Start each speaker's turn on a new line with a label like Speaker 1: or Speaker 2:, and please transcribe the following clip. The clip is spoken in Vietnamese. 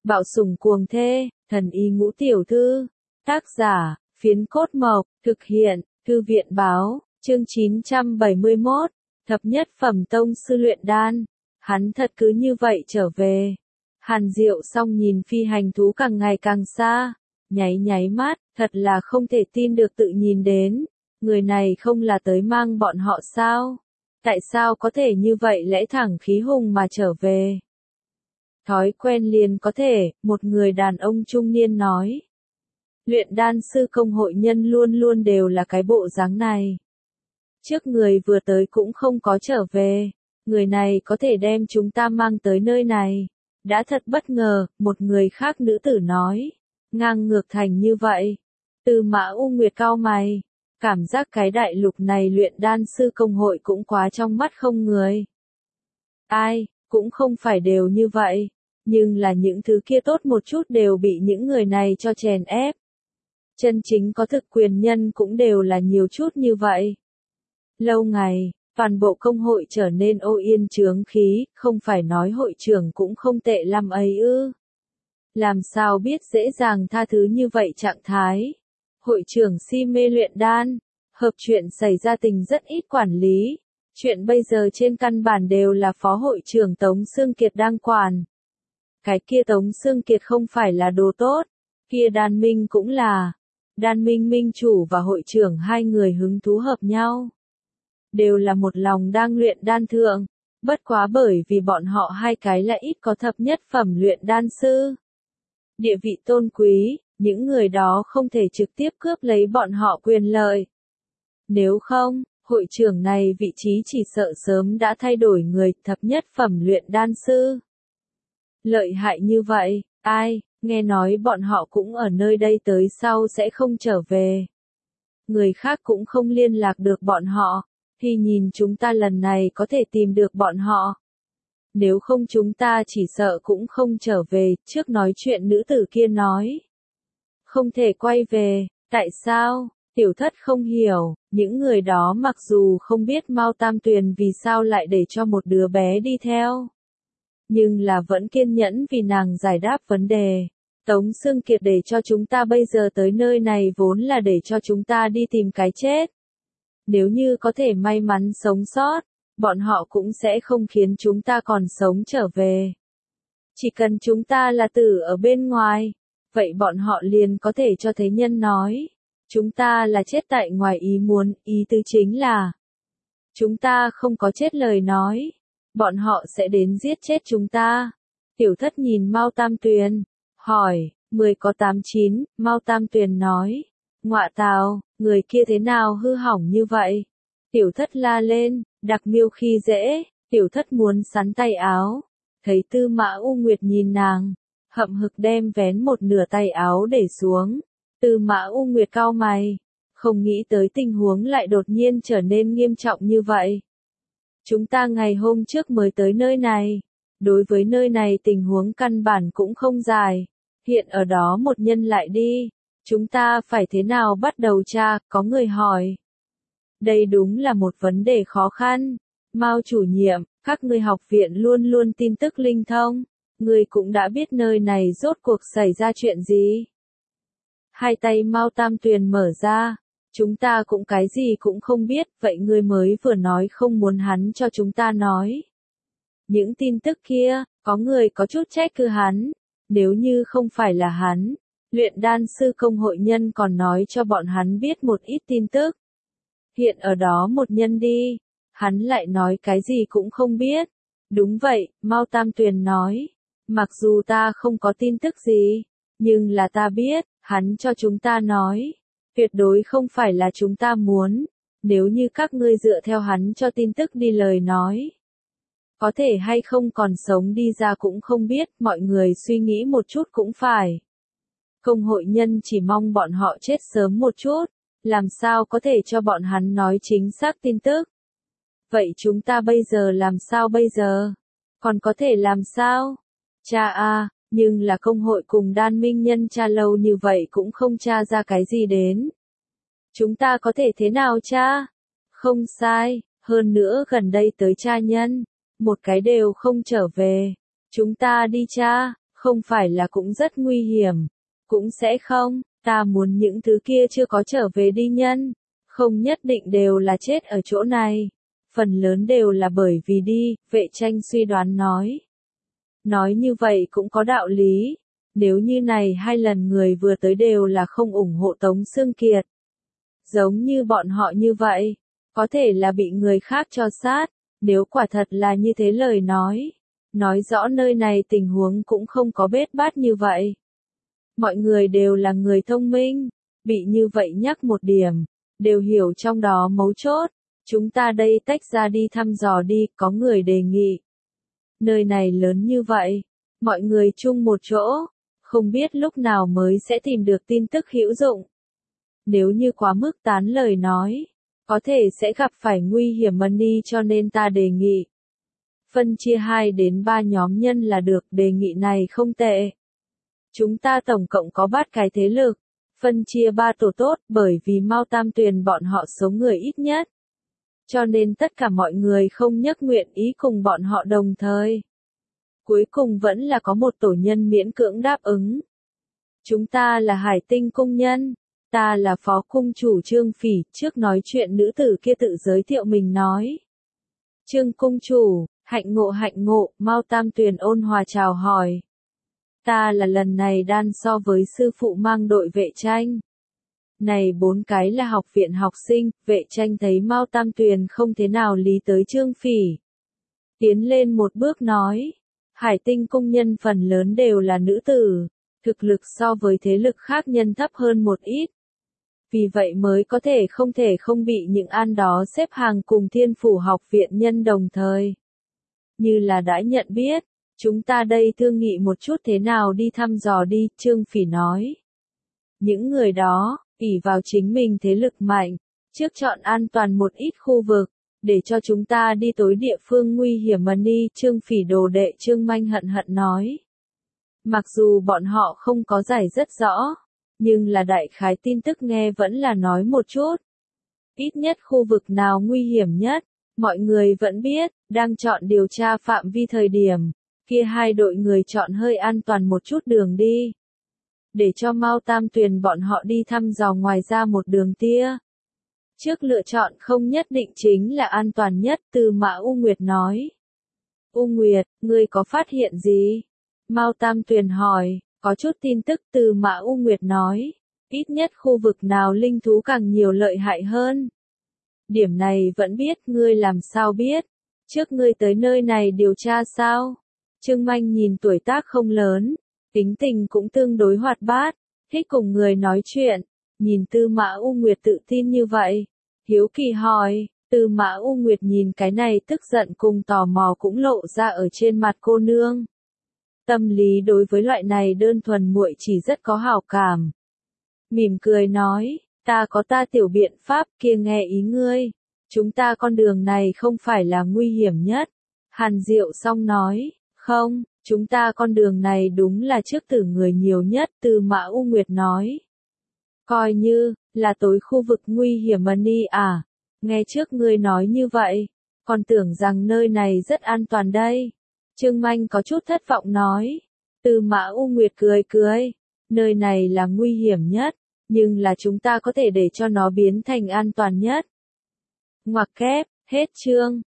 Speaker 1: Bạo sủng cuồng thê, thần y ngũ tiểu thư. Tác giả, Phiến Cốt Mộc, thực hiện, Thư viện Báo, chương 971, thập nhất phẩm tông sư luyện đan. Hắn thật cứ như vậy trở về. Hàn Diệu Song nhìn phi hành thú càng ngày càng xa, nháy mắt, thật là không thể tin được tự nhìn đến. Người này không là tới mang bọn họ sao? Tại sao có thể như vậy lẽ thẳng khí hùng mà trở về? Thói quen liền có thể, một người đàn ông trung niên nói. Luyện đan sư công hội nhân luôn luôn đều là cái bộ dáng này. Trước người vừa tới cũng không có trở về, người này có thể đem chúng ta mang tới nơi này. Đã thật bất ngờ, một người khác nữ tử nói. Ngang ngược thành như vậy. Tư Mã U Nguyệt cau mày. Cảm giác cái đại lục này luyện đan sư công hội cũng quá trong mắt không người. Ai, cũng không phải đều như vậy. Nhưng là những thứ kia tốt một chút đều bị những người này cho chèn ép. Chân chính có thực quyền nhân cũng đều là nhiều chút như vậy. Lâu ngày, toàn bộ công hội trở nên ô yên chướng khí, không phải nói hội trưởng cũng không tệ lắm ấy ư. Làm sao biết dễ dàng tha thứ như vậy trạng thái. Hội trưởng si mê luyện đan, hợp chuyện xảy ra tình rất ít quản lý. Chuyện bây giờ trên căn bản đều là phó hội trưởng Tống Xương Kiệt đang quản. Cái kia Tống Xương Kiệt không phải là đồ tốt, kia Đan Minh cũng là. Đan Minh minh chủ và hội trưởng hai người hứng thú hợp nhau. Đều là một lòng đang luyện đan thượng, bất quá bởi vì bọn họ hai cái lại ít có thập nhất phẩm luyện đan sư. Địa vị tôn quý, những người đó không thể trực tiếp cướp lấy bọn họ quyền lợi. Nếu không, hội trưởng này vị trí chỉ sợ sớm đã thay đổi người thập nhất phẩm luyện đan sư. Lợi hại như vậy, ai, nghe nói bọn họ cũng ở nơi đây tới sau sẽ không trở về. Người khác cũng không liên lạc được bọn họ, thì nhìn chúng ta lần này có thể tìm được bọn họ. Nếu không chúng ta chỉ sợ cũng không trở về, trước nói chuyện nữ tử kia nói. Không thể quay về, tại sao? Tiểu Thất không hiểu, những người đó mặc dù không biết Mao Tam Tuyền vì sao lại để cho một đứa bé đi theo. Nhưng là vẫn kiên nhẫn vì nàng giải đáp vấn đề. Tống Xương Kiệt để cho chúng ta bây giờ tới nơi này vốn là để cho chúng ta đi tìm cái chết. Nếu như có thể may mắn sống sót, bọn họ cũng sẽ không khiến chúng ta còn sống trở về. Chỉ cần chúng ta là tử ở bên ngoài, vậy bọn họ liền có thể cho thế nhân nói. Chúng ta là chết tại ngoài ý muốn, ý tứ chính là chúng ta không có chết lời nói. Bọn họ sẽ đến giết chết chúng ta. Tiểu Thất nhìn Mao Tam Tuyền, hỏi, 10 có 89, Mao Tam Tuyền nói. Ngọa tào, người kia thế nào hư hỏng như vậy? Tiểu Thất la lên, Đặc Miêu khi dễ, Tiểu Thất muốn sắn tay áo. Thấy Tư Mã U Nguyệt nhìn nàng, hậm hực đem vén một nửa tay áo để xuống. Tư Mã U Nguyệt cau mày, không nghĩ tới tình huống lại đột nhiên trở nên nghiêm trọng như vậy. Chúng ta ngày hôm trước mới tới nơi này, đối với nơi này tình huống căn bản cũng không dài, hiện ở đó một nhân lại đi, chúng ta phải thế nào bắt đầu tra, có người hỏi. Đây đúng là một vấn đề khó khăn. Mao chủ nhiệm, các ngươi học viện luôn luôn tin tức linh thông, ngươi cũng đã biết nơi này rốt cuộc xảy ra chuyện gì. Hai tay Mao Tam Tuyền mở ra. Chúng ta cũng cái gì cũng không biết, vậy ngươi mới vừa nói không muốn hắn cho chúng ta nói. Những tin tức kia, có người có chút trách cứ hắn, nếu như không phải là hắn, luyện đan sư công hội nhân còn nói cho bọn hắn biết một ít tin tức. Hiện ở đó một nhân đi, hắn lại nói cái gì cũng không biết. Đúng vậy, Mao Tam Tuyền nói, mặc dù ta không có tin tức gì, nhưng là ta biết, hắn cho chúng ta nói. Tuyệt đối không phải là chúng ta muốn, nếu như các ngươi dựa theo hắn cho tin tức đi lời nói. Có thể hay không còn sống đi ra cũng không biết, mọi người suy nghĩ một chút cũng phải. Công hội nhân chỉ mong bọn họ chết sớm một chút, làm sao có thể cho bọn hắn nói chính xác tin tức. Vậy chúng ta bây giờ làm sao bây giờ? Còn có thể làm sao? Cha a, nhưng là công hội cùng Đan Minh nhân tra lâu như vậy cũng không tra ra cái gì đến. Chúng ta có thể thế nào cha? Không sai, hơn nữa gần đây tới cha nhân, một cái đều không trở về. Chúng ta đi cha, Không phải là cũng rất nguy hiểm. Cũng sẽ không, ta muốn những thứ kia chưa có trở về đi nhân. Không nhất định đều là chết ở chỗ này. Phần lớn đều là bởi vì đi, Vệ Tranh suy đoán nói. Nói như vậy cũng có đạo lý. Nếu như này 2 lần người vừa tới đều là không ủng hộ Tống Xương Kiệt. Giống như bọn họ như vậy, có thể là bị người khác cho sát. Nếu quả thật là như thế lời nói rõ nơi này tình huống cũng không có bết bát như vậy. Mọi người đều là người thông minh, bị như vậy nhắc một điểm, đều hiểu trong đó mấu chốt. Chúng ta đây tách ra đi thăm dò đi, có người đề nghị. Nơi này lớn như vậy, mọi người chung một chỗ, không biết lúc nào mới sẽ tìm được tin tức hữu dụng. Nếu như quá mức tán lời nói, có thể sẽ gặp phải nguy hiểm money cho nên ta đề nghị. Phân chia 2 đến 3 nhóm nhân là được, đề nghị này không tệ. Chúng ta tổng cộng có 3 cái thế lực, phân chia 3 tổ tốt bởi vì Mao Tam Tuyền bọn họ số người ít nhất. Cho nên tất cả mọi người không nhất nguyện ý cùng bọn họ đồng thời. Cuối cùng vẫn là có một tổ nhân miễn cưỡng đáp ứng. Chúng ta là Hải Tinh cung nhân, ta là phó cung chủ Trương Phỉ, trước nói chuyện nữ tử kia tự giới thiệu mình nói. Trương cung chủ, hạnh ngộ, Mao Tam Tuyền ôn hòa chào hỏi. Ta là lần này đan so với sư phụ mang đội Vệ Tranh. Này 4 cái là học viện học sinh, Vệ Tranh thấy Mao Tam Tuyền không thế nào lý tới Trương Phỉ. Tiến lên một bước nói, Hải Tinh cung nhân phần lớn đều là nữ tử, thực lực so với thế lực khác nhân thấp hơn một ít. Vì vậy mới có thể không bị những an đó xếp hàng cùng Thiên Phủ học viện nhân đồng thời. Như là đã nhận biết, chúng ta đây thương nghị một chút thế nào đi thăm dò đi, Trương Phỉ nói. Những người đó, ỷ vào chính mình thế lực mạnh, trước chọn an toàn một ít khu vực, để cho chúng ta đi tới địa phương nguy hiểm money, Trương Phỉ đồ đệ Trương Manh hận nói. Mặc dù bọn họ không có giải rất rõ, nhưng là đại khái tin tức nghe vẫn là nói một chút. Ít nhất khu vực nào nguy hiểm nhất, mọi người vẫn biết, đang chọn điều tra phạm vi thời điểm, kia 2 đội người chọn hơi an toàn một chút đường đi. Để cho Mao Tam Tuyền bọn họ đi thăm dò ngoài ra một đường tia. Trước lựa chọn không nhất định chính là an toàn nhất, Từ Mã U Nguyệt nói. U Nguyệt, ngươi có phát hiện gì? Mao Tam Tuyền hỏi, có chút tin tức, Từ Mã U Nguyệt nói. Ít nhất khu vực nào linh thú càng nhiều lợi hại hơn. Điểm này vẫn biết, ngươi làm sao biết? Trước ngươi tới nơi này điều tra sao? Trương Manh nhìn tuổi tác không lớn, tính tình cũng tương đối hoạt bát, thích cùng người nói chuyện. Nhìn Tư Mã U Nguyệt tự tin như vậy, hiếu kỳ hỏi, Tư Mã U Nguyệt nhìn cái này tức giận cùng tò mò cũng lộ ra ở trên mặt cô nương. Tâm lý đối với loại này đơn thuần muội chỉ rất có hảo cảm. Mỉm cười nói, ta có ta tiểu biện pháp, kia nghe ý ngươi. Chúng ta con đường này không phải là nguy hiểm nhất. Hàn Diệu Song nói, không, chúng ta con đường này đúng là trước tử người nhiều nhất, Tư Mã U Nguyệt nói. Coi như, là tối khu vực nguy hiểm money à, nghe trước ngươi nói như vậy, còn tưởng rằng nơi này rất an toàn đây. Trương Manh có chút thất vọng nói, Tư Mã U Nguyệt cười, nơi này là nguy hiểm nhất, nhưng là chúng ta có thể để cho nó biến thành an toàn nhất. Ngoặc kép, hết chương.